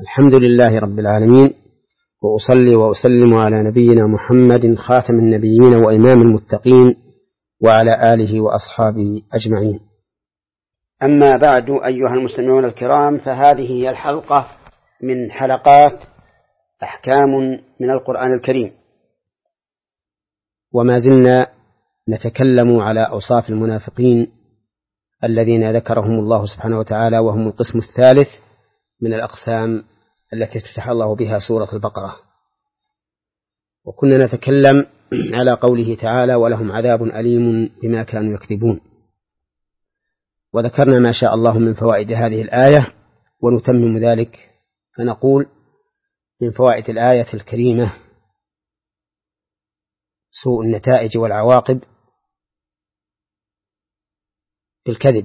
الحمد لله رب العالمين، وأصلي وأسلم على نبينا محمد خاتم النبيين وإمام المتقين وعلى آله وأصحابه أجمعين. أما بعد، أيها المستمعون الكرام، فهذه هي الحلقة من حلقات أحكام من القرآن الكريم، وما زلنا نتكلم على أوصاف المنافقين الذين ذكرهم الله سبحانه وتعالى، وهم القسم الثالث من الأقسام التي افتتح الله بها سورة البقرة. وكنا نتكلم على قوله تعالى: ولهم عذاب أليم بما كانوا يكذبون. وذكرنا ما شاء الله من فوائد هذه الآية، ونتمم ذلك فنقول: من فوائد الآية الكريمة سوء النتائج والعواقب بالكذب،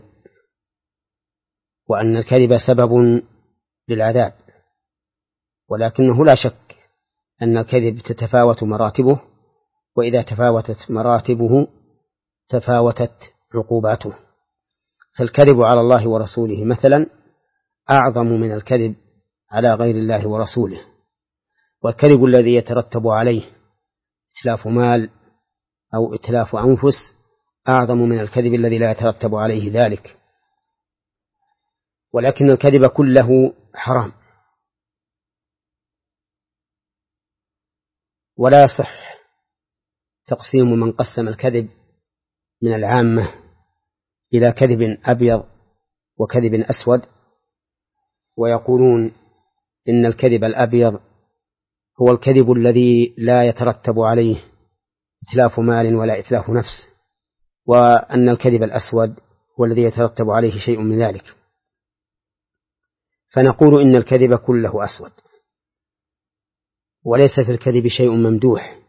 وأن الكذب سبب للعذاب، ولكنه لا شك أن الكذب تتفاوت مراتبه، وإذا تفاوتت مراتبه تفاوتت عقوباته. فالكذب على الله ورسوله مثلا أعظم من الكذب على غير الله ورسوله، والكذب الذي يترتب عليه إتلاف مال أو إتلاف أنفس أعظم من الكذب الذي لا يترتب عليه ذلك. ولكن الكذب كله حرام، ولا يصح تقسيم من قسم الكذب من العامة إلى كذب أبيض وكذب أسود، ويقولون إن الكذب الأبيض هو الكذب الذي لا يترتب عليه إتلاف مال ولا إتلاف نفس، وأن الكذب الأسود هو الذي يترتب عليه شيء من ذلك. فنقول إن الكذب كله أسود، وليس في الكذب شيء ممدوح،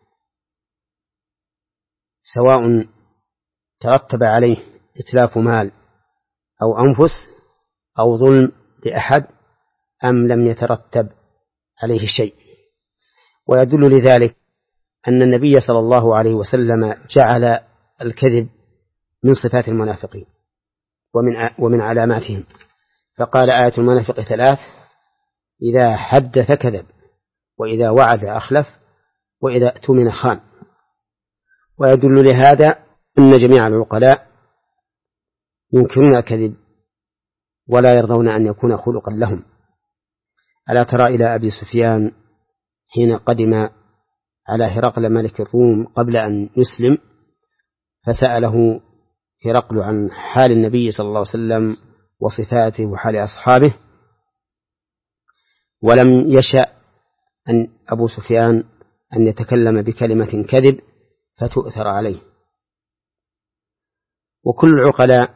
سواء ترتب عليه إتلاف مال أو أنفس أو ظلم لأحد أم لم يترتب عليه شيء. ويدل لذلك أن النبي صلى الله عليه وسلم جعل الكذب من صفات المنافقين ومن علاماتهم، فقال: آية المنافق ثلاث: إذا حدث كذب، وإذا وعد أخلف، وإذا اؤتمن خان. ويدل لهذا أن جميع العقلاء ينكرون الكذب ولا يرضون أن يكون خلقا لهم. ألا ترى إلى أبي سفيان حين قدم على هرقل ملك الروم قبل أن يسلم، فسأله هرقل عن حال النبي صلى الله عليه وسلم وصفاته وحال أصحابه، ولم يشأ أن أبو سفيان أن يتكلم بكلمة كذب فتؤثر عليه. وكل العقلاء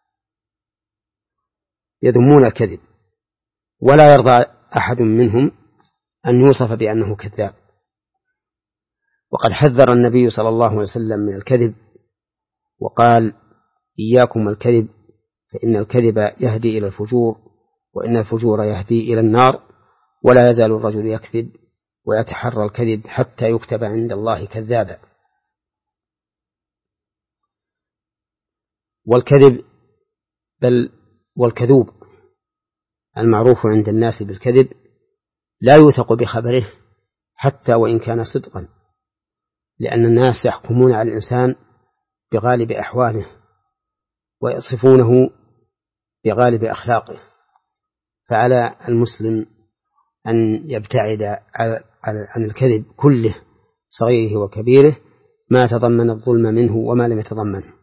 يذمون الكذب، ولا يرضى أحد منهم أن يوصف بأنه كذاب. وقد حذر النبي صلى الله عليه وسلم من الكذب، وقال: إياكم الكذب، فإن الكذب يهدي إلى الفجور، وإن الفجور يهدي إلى النار، ولا يزال الرجل يكذب ويتحرى الكذب حتى يكتب عند الله كذابا. والكذب والكذوب المعروف عند الناس بالكذب لا يوثق بخبره حتى وإن كان صدقا، لأن الناس يحكمون على الإنسان بغالب أحواله ويصفونه بغالب أخلاقه. فعلى المسلم أن يبتعد عن الكذب كله صغيره وكبيره، ما تضمن الظلم منه وما لم يتضمنه.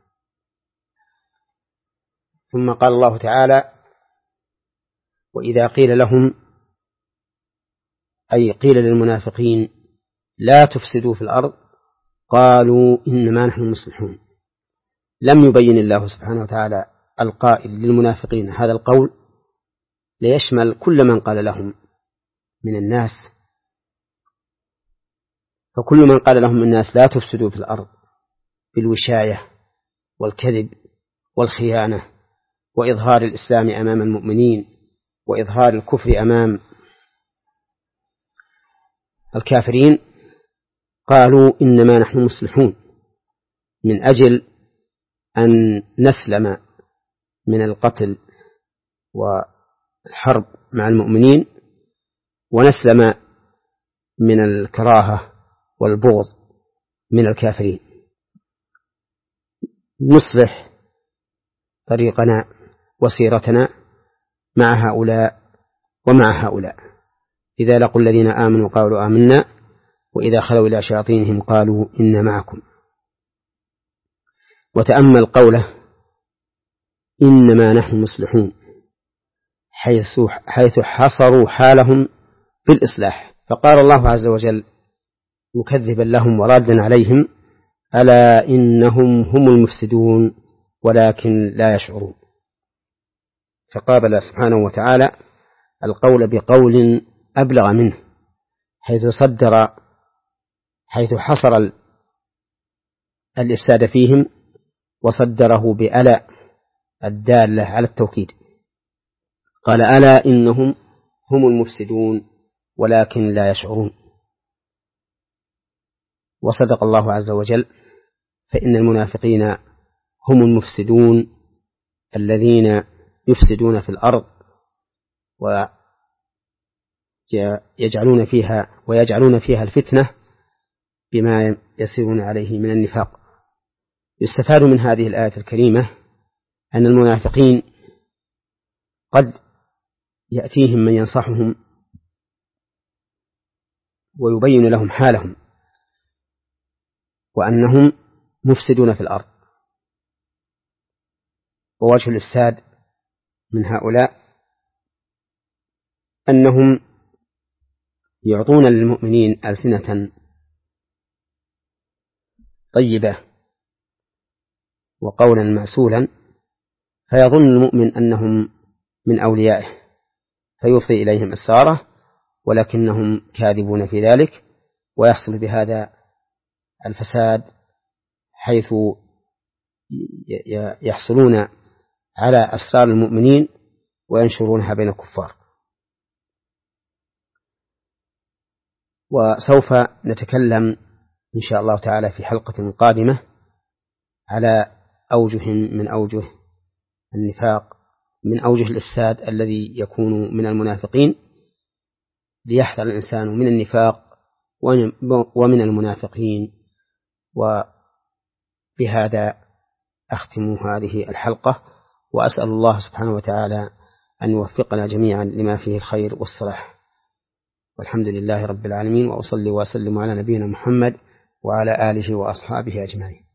ثم قال الله تعالى: وإذا قيل لهم، أي قيل للمنافقين: لا تفسدوا في الأرض، قالوا إنما نحن مصلحون. لم يبين الله سبحانه وتعالى القائل للمنافقين هذا القول ليشمل كل من قال لهم من الناس، فكل من قال لهم الناس لا تفسدوا في الأرض بالوشاية والكذب والخيانة وإظهار الإسلام أمام المؤمنين وإظهار الكفر أمام الكافرين، قالوا إنما نحن مصلحون، من أجل أن نسلم من القتل والحرب مع المؤمنين ونسلم من الكراهة والبغض من الكافرين. نصلح طريقنا وسيرتنا مع هؤلاء ومع هؤلاء. إذا لقوا الذين آمنوا قالوا آمنا، وإذا خلوا إلى شياطينهم قالوا إنا معكم. وتأمل قوله إنما نحن مصلحون، حيث حصروا حالهم بالإصلاح. فقال الله عز وجل مكذبا لهم ورادا عليهم: ألا إنهم هم المفسدون ولكن لا يشعرون. فقابل سبحانه وتعالى القول بقول أبلغ منه، حيث حصر الإفساد فيهم وصدره بألا الدالة على التوكيد. قال: ألا إنهم هم المفسدون ولكن لا يشعرون. وصدق الله عز وجل، فإن المنافقين هم المفسدون الذين يفسدون في الأرض ويجعلون فيها الفتنة بما يسيرون عليه من النفاق. يستفاد من هذه الآية الكريمة أن المنافقين قد يأتيهم من ينصحهم ويبين لهم حالهم وأنهم مفسدون في الأرض. ووجه الإفساد من هؤلاء أنهم يعطون للمؤمنين ألسنة طيبة وقولا معسولا، فيظن المؤمن أنهم من أوليائه فيوصي إليهم إسراره، ولكنهم كاذبون في ذلك، ويحصل بهذا الفساد حيث يحصلون على أسرار المؤمنين وينشرونها بين الكفار. وسوف نتكلم إن شاء الله تعالى في حلقة قادمة على أوجه من أوجه النفاق، من أوجه الإفساد الذي يكون من المنافقين، ليحذر الإنسان من النفاق ومن المنافقين. وبهذا أختم هذه الحلقة، وأسأل الله سبحانه وتعالى أن يوفقنا جميعا لما فيه الخير والصلاح، والحمد لله رب العالمين. وأصلي وأسلم على نبينا محمد وعلى آله وأصحابه أجمعين.